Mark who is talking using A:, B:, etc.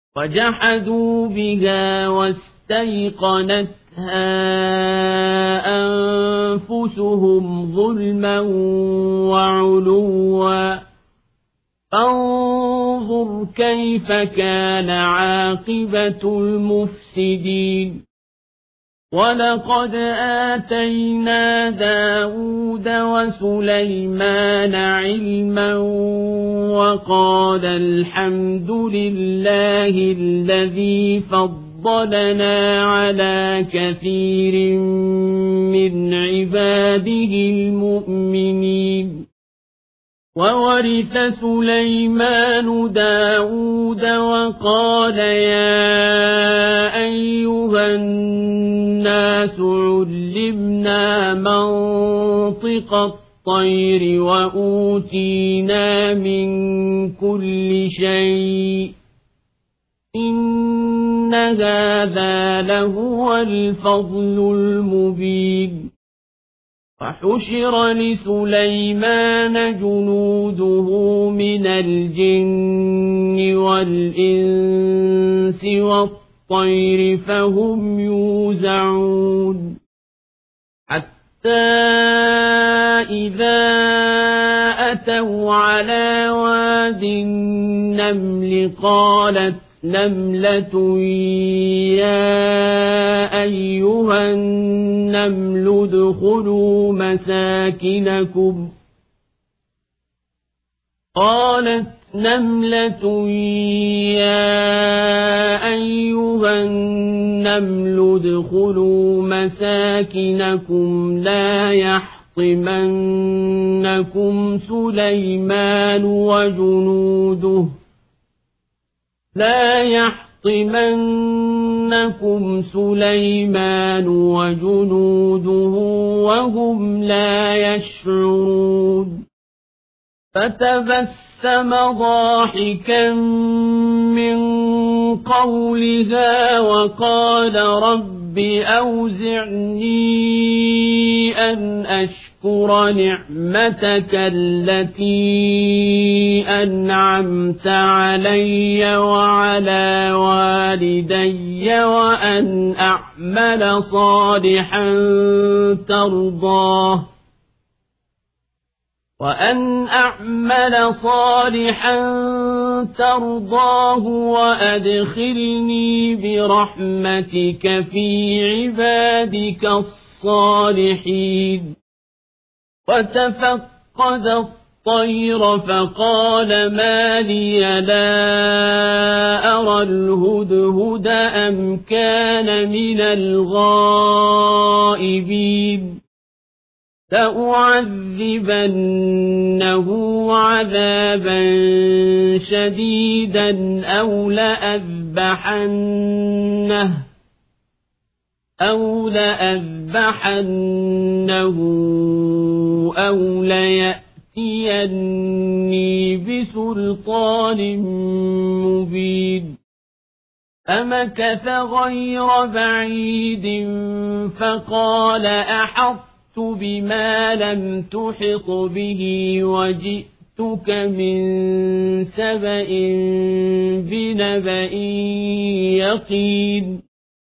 A: وجحدوا بها واستيقنتها أنفسهم ظلما وعلوا فانظر كيف كان عاقبة المفسدين ولقد آتينا داود وسليمان علما وقال الحمد لله الذي فضلنا على كثير من عباده المؤمنين وورث سليمان داود وقال يا أيها الناس علمنا منطق الطير وأوتينا من كل شيء إن هذا لهو الفضل المبين وحشر لسليمان جنوده من الجن والإنس والطير فهم يوزعون حتى إذا أتوا على واد النمل قالت نملة يا أيها النمل ادخلوا مساكنكم قالت نملة يا أيها النمل ادخلوا مساكنكم لا يحطمنكم سليمان وجنوده وهم لا يشعرون فتبسم ضاحكا من قولها وقال رب أوزعني أن أشكر نعمتك التي أنعمت علي وعلى والدي وأن أعمل صالحا ترضاه وأدخلني برحمتك في عبادك الصالحين وتفقد الطير فقال ما لي لا أرى الهدهد أم كان من الغائبين لأعذبنه عذابا شديدا أو لأذبحنه أو ليأتيني بسلطان مبين فمكث غير بعيد فقال أحطت بما لم تحط به وجئتك من سبأ بنبأ يقين